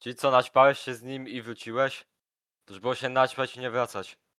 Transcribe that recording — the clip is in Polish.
Czyli co, naćpałeś się z nim i wróciłeś? To już było się naćpać i nie wracać.